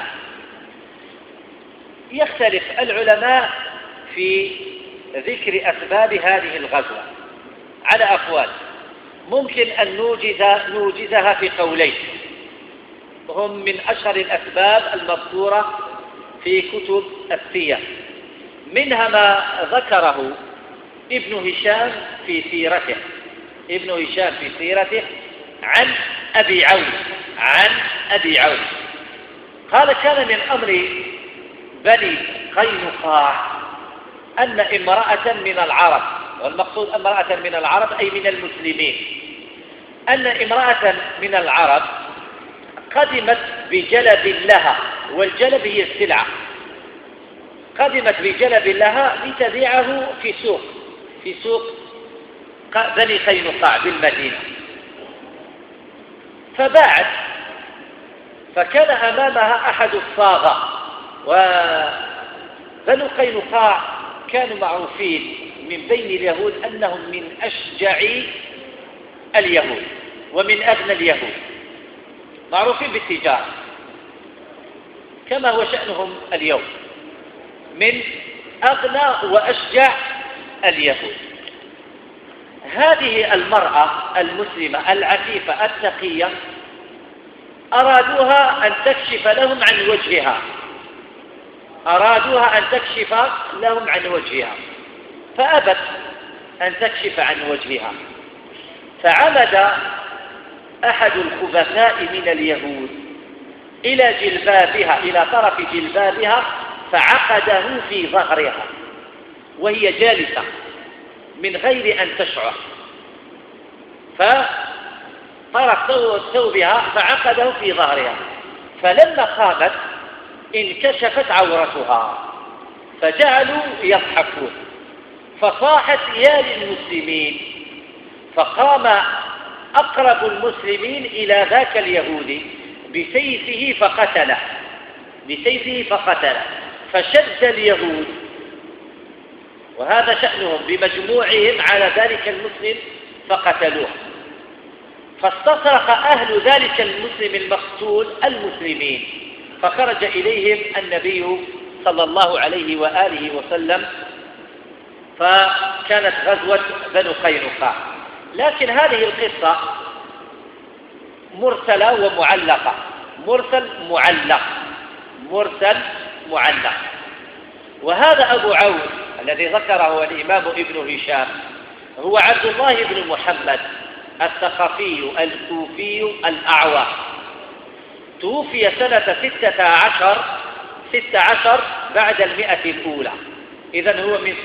يختلف العلماء في ذكر أسباب هذه الغزوة على أقوال. ممكن أن نوجزها في قولين هم من أشهر الأسباب المذكورة في كتب السير. منها ما ذكره ابن هشام في سيرته عن أبي عون قال: كان من أمر بني قينقاع أن امرأة من العرب، والمقصود امرأة من العرب أي من المسلمين، أن امرأة من العرب قدمت بجلب لها، والجلب هي السلعة، قدمت بجلب لها لتبيعه في سوق بني قينقاع بالمدينة، فباعت، فكان أمامها أحد الصاغة. وبنو قينقاع كانوا معروفين من بين اليهود أنهم من أشجع اليهود ومن أغنى اليهود، معروفين بالتجارة كما هو شأنهم اليوم، من أغنى وأشجع اليهود. هذه المرأة المسلمة العفيفة التقية أرادوها أن تكشف لهم عن وجهها، فأبت أن تكشف عن وجهها، فعمد أحد الخبثاء من اليهود إلى جلبابها، إلى طرف جلبابها، فعقده في ظهرها وهي جالسة من غير أن تشعر، فطرف ثوبها فعقده في ظهرها، فلما قامت انكشفت عورتها، فجعلوا يضحكون، فصاحت يا للمسلمين، فقام أقرب المسلمين إلى ذاك اليهودي بسيفه فقتله، فشد اليهود، وهذا شأنهم بمجموعهم على ذلك المسلم فقتلوه، فاستصرخ أهل ذلك المسلم المقتول المسلمين، فخرج إليهم النبي صلى الله عليه وآله وسلم، فكانت غزوة بنو قينقاع. لكن هذه القصة مرسلة ومعلقة، مرسل معلق. وهذا أبو عون الذي ذكره الإمام ابن هشام هو عبد الله بن محمد الثقفي الكوفي الأعور، توفي سنة 16 بعد 100 الأولى، إذن هو من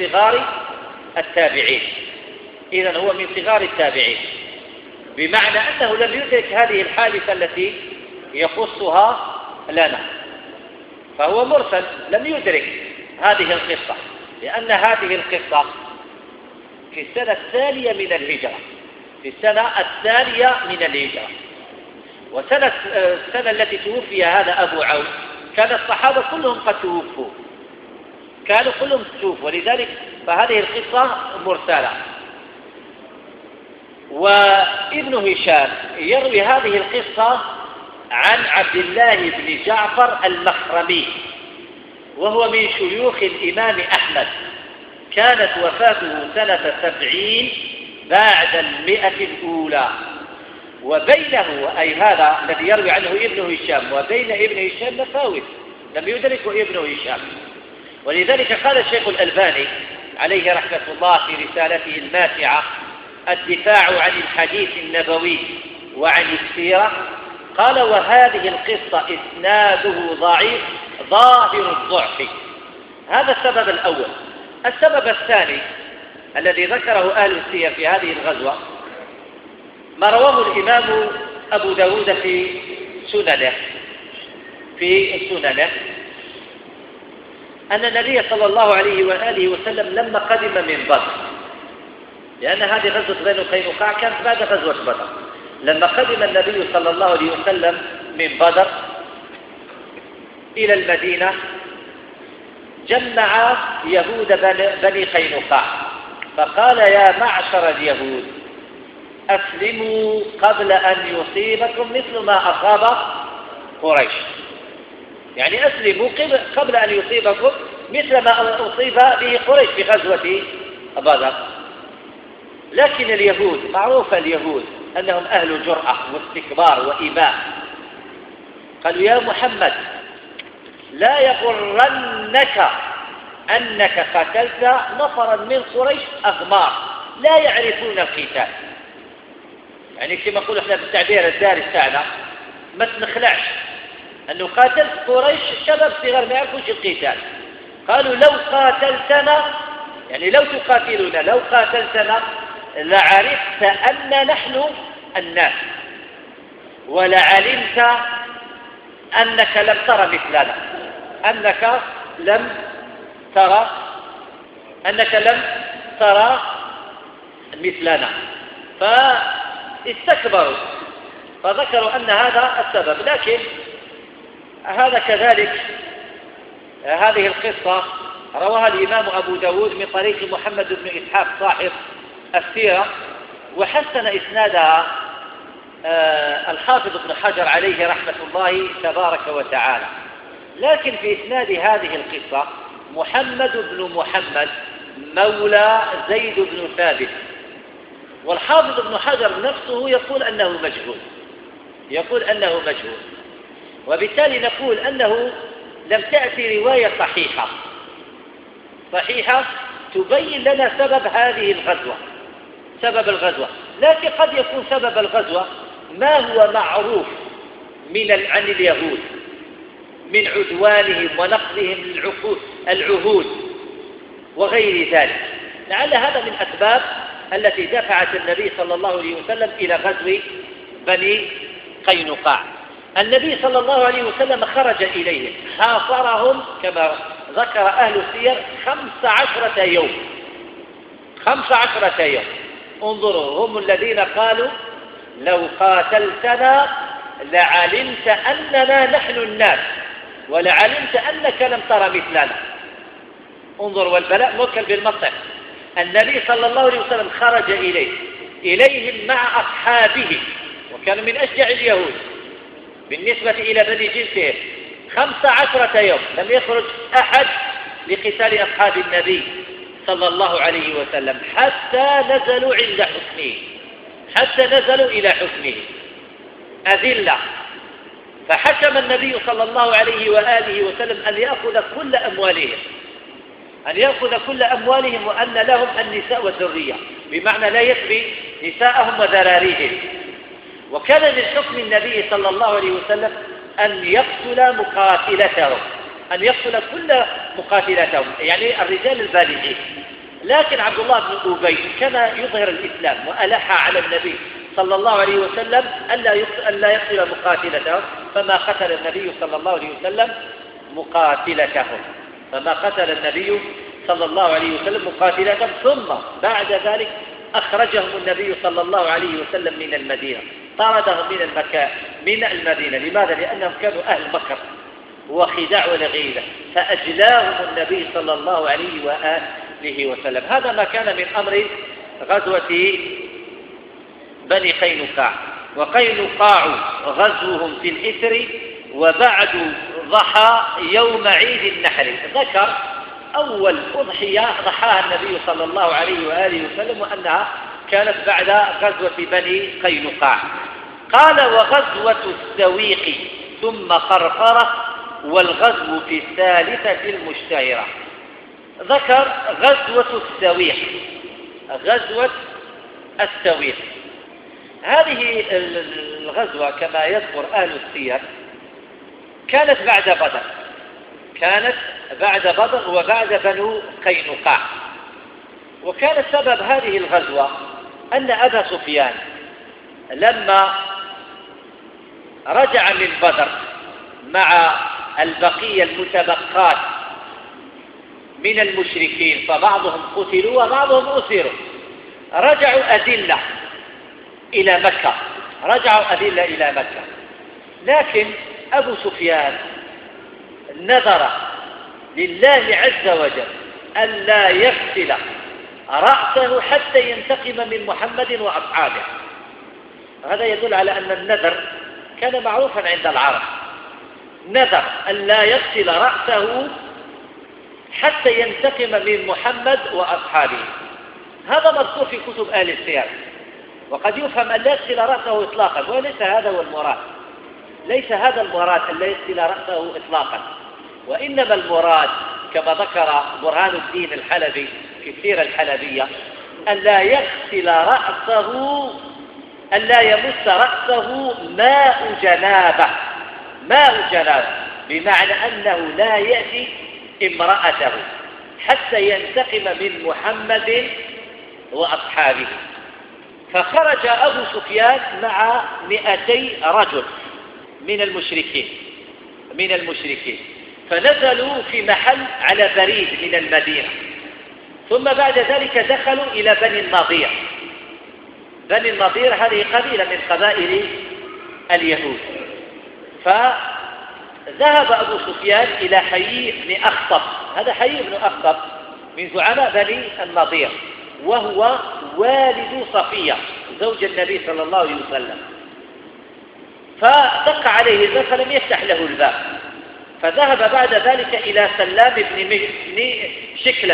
صغار التابعين، بمعنى أنه لم يدرك هذه الحادثة التي يقصها لنا، فهو مرسل لم يدرك هذه القصة، لأن هذه القصة في السنة الثانية من الهجرة، السنة التي توفي هذا أبو عون كان الصحابة كلهم قد توفوا، ولذلك فهذه القصة مرسلة. وابن هشام يروي هذه القصة عن عبد الله بن جعفر المخرمي، وهو من شيوخ الإمام أحمد، كانت وفاته سنة 70 بعد 100 الأولى، وبينه أي هذا الذي يروي عنه ابن هشام وبين ابن هشام مفاوت لم يدركه ابن هشام، ولذلك قال الشيخ الألباني عليه رحمة الله في رسالته الماتعة الدفاع عن الحديث النبوي وعن السيرة، قال: وهذه القصة إسناده ضعيف ظاهر الضعف. هذا السبب الأول. السبب الثاني الذي ذكره أهل السير في هذه الغزوة ما رواه الإمام أبو داود في سننه أن النبي صلى الله عليه وآله وسلم لما قدم من بدر، لأن هذه غزوة بنو قينقاع كانت بعد غزوة بدر، لما قدم النبي صلى الله عليه وسلم من بدر إلى المدينة جمع يهود بني قينقاع، فقال: يا معشر اليهود أسلموا قبل أن يصيبكم مثل ما أصاب قريش، يعني أسلموا قبل أن يصيبكم مثل ما أصيب به قريش في غزوة بدر. لكن اليهود معروف اليهود أنهم أهل جرأة واستكبار وإباء، قالوا: يا محمد لا يغرنك أنك قتلت نفرا من قريش أغمار لا يعرفون القتال، يعني كما نقول احنا بالتعبير الدارج تاعنا ما تنخلعش أنه قاتلت قريش شباب صغار ما يعرفوش القتال، قالوا لو قاتلتنا، يعني لو تقاتلنا، لو قاتلتنا لعرفت أن نحن الناس، ولعلمت أنك لم تر مثلنا، أنك لم ترى مثلنا. فاستكبروا فذكروا أن هذا السبب. لكن هذا كذلك هذه القصة رواها الإمام أبو داود من طريق محمد بن إسحاق صاحب السيرة، وحسن إسنادها الحافظ ابن حجر عليه رحمة الله تبارك وتعالى. لكن في إسناد هذه القصة محمد بن محمد مولى زيد بن ثابت، والحافظ ابن حجر نفسه يقول أنه مجهول، وبالتالي نقول أنه لم تأتي رواية صحيحة تبين لنا سبب هذه الغزوة. لكن قد يكون سبب الغزوة ما هو معروف عن اليهود من عدوانهم ونقضهم العهود وغير ذلك. لعل هذا من أسباب التي دفعت النبي صلى الله عليه وسلم إلى غزو بني قينقاع. النبي صلى الله عليه وسلم خرج إليهم، حاصرهم كما ذكر أهل السير 15 يوم. 15 يوم. انظروا، هم الذين قالوا لو قاتلتنا لعلمت أننا نحن الناس، ولعلمت أنك لم تر مثلنا. انظر، والبلاء موكل بالمصلحة. النبي صلى الله عليه وسلم خرج إليهم مع أصحابه، وكانوا من أشجع اليهود بالنسبة إلى بني جنسهم. 15 يوم لم يخرج أحد لقتال أصحاب النبي صلى الله عليه وسلم حتى نزلوا إلى حكمه أذلة. فحكم النبي صلى الله عليه وآله وسلم أن يأخذ كل أموالهم، وأن لهم النساء والذرية، بمعنى لا يكفي نساءهم وذراريهم. وكان من حكم النبي صلى الله عليه وسلم أن يقتل كل مقاتلتهم، يعني الرجال البالغين. لكن عبد الله بن أبي كان يظهر الإسلام وألح على النبي صلى الله عليه وسلم ألا يقتل مقاتلتهم، فما قتل النبي صلى الله عليه وسلم مقاتلتهم. ثم بعد ذلك أخرجهم النبي صلى الله عليه وسلم من المدينة، طردهم من المدينة. لماذا؟ لأنهم كانوا أهل مكر وخداع ولغيبة، فأجلاهم النبي صلى الله عليه وآله وسلم. هذا ما كان من أمر غزوة بني قينقاع. وقينقاع غزوهم في الإثر وبعد ضحى يوم عيد النحر. ذكر أول أضحية ضحاها النبي صلى الله عليه وآله وسلم، وأنها كانت بعد غزوة بني قينقاع. قال: وغزوة السويق ثم قرقرة، والغزو في الثالثة المشتهرة. ذكر غزوة السويق. هذه الغزوة كما يذكر أهل السير كانت بعد بدر وبعد بنو قينقاع. وكان سبب هذه الغزوة أن أبا سفيان لما رجع من بدر مع البقية المتبقات من المشركين، فبعضهم قتلوا وبعضهم أسروا، رجعوا أذلة إلى مكة. لكن أبو سفيان نذر لله عز وجل ألا يغسل رأسه حتى ينتقم من محمد وأصحابه. هذا يدل على أن النذر كان معروفا عند العرب. نذر ألا يغسل رأسه حتى ينتقم من محمد وأصحابه. هذا مذكور في كتب أهل السير. وقد يفهم أن لا يغسل رأسه إطلاقا، وليس هذا هو المراد. ليس هذا المراد أن لا يغسل رأسه إطلاقا، وإنما المراد كما ذكر برهان الدين الحلبي في السيرة الحلبية أن لا يغسل رأسه، أن لا يمس رأسه ماء جنابة، بمعنى أنه لا يأتي امرأته حتى ينتقم من محمد وأصحابه. فخرج أبو سفيان مع 200 رجل من المشركين فنزلوا في محل على بريد من المدينة، ثم بعد ذلك دخلوا إلى بني النضير. بني النضير هذه قبيلة من قبائل اليهود. فذهب أبو سفيان إلى حيي بن أخطب، هذا حيي بن أخطب من زعماء بني النضير، وهو والد صفية زوج النبي صلى الله عليه وسلم. فدق عليه الباب فلم يفتح له الباب، فذهب بعد ذلك إلى سلام بن شكلم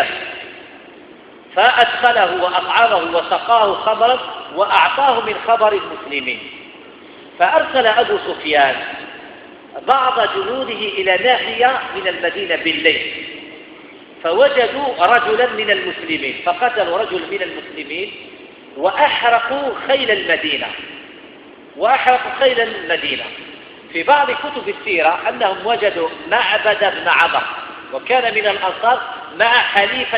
فأدخله وأطعمه وسقاه خمرا وأعطاه من خبر المسلمين. فأرسل أبو سفيان بعض جنوده إلى ناحية من المدينة بالليل، فوجدوا رجلا من المسلمين فقتلوا رجل من المسلمين وأحرقوا خيل المدينة. في بعض كتب السيرة أنهم وجدوا معبد بن عمر وكان من الأنصار مع حليف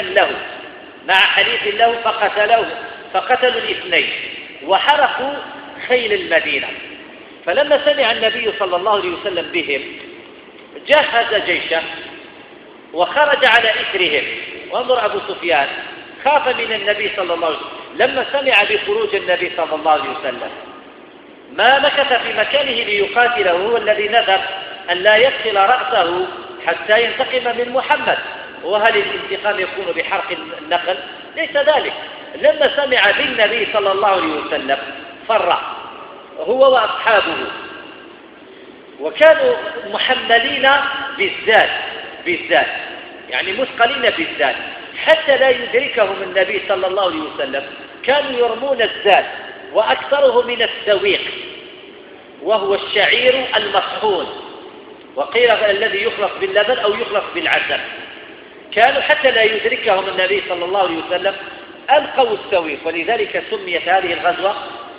له فقتلوا الاثنين وحرقوا خيل المدينة. فلما سمع النبي صلى الله عليه وسلم بهم جهز جيشه وخرج على إثرهم. وانظر أبو سفيان خاف من النبي صلى الله عليه وسلم، لما سمع بخروج النبي صلى الله عليه وسلم ما مكث في مكانه ليقاتله، هو الذي نذر أن لا يغسل رأسه حتى ينتقم من محمد. وهل الانتقام يكون بحرق النخل؟ ليس ذلك. لما سمع بالنبي صلى الله عليه وسلم فر هو وأصحابه، وكانوا محملين بالزاد يعني مثقلين بالزاد حتى لا يدركهم النبي صلى الله عليه وسلم. كانوا يرمون الزاد وأكثره من السويق وهو الشعير المطحون، وقيل الذي يخلط باللبن أو يخلط بالعسل. كانوا حتى لا يدركهم النبي صلى الله عليه وسلم ألقوا السويق، ولذلك سميت هذه الغزوة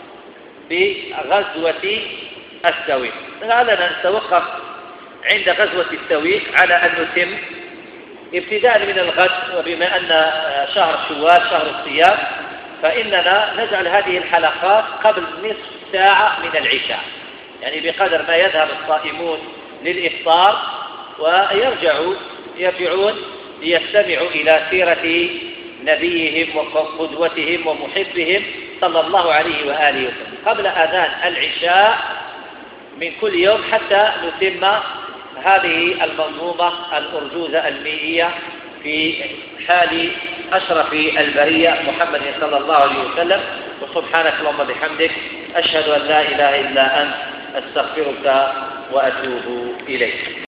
بغزوة السويق. لعلنا نتوقف عند غزوة السويق على أن نتم ابتداء من الغد، وبما أن شهر شوال شهر الصيام فإننا نجعل هذه الحلقات قبل نصف ساعة من العشاء، يعني بقدر ما يذهب الصائمون للإفطار ويرجعون ليستمعوا إلى سيرة نبيهم وقدوتهم ومحبهم صلى الله عليه وآله وسلم قبل أذان العشاء من كل يوم، حتى نتم هذه المنظومة الأرجوزة المئية في حال أشرف البرية محمد صلى الله عليه وسلم. وسبحانك اللهم بحمدك أشهد أن لا إله إلا أنت أستغفرك وأتوب إليك.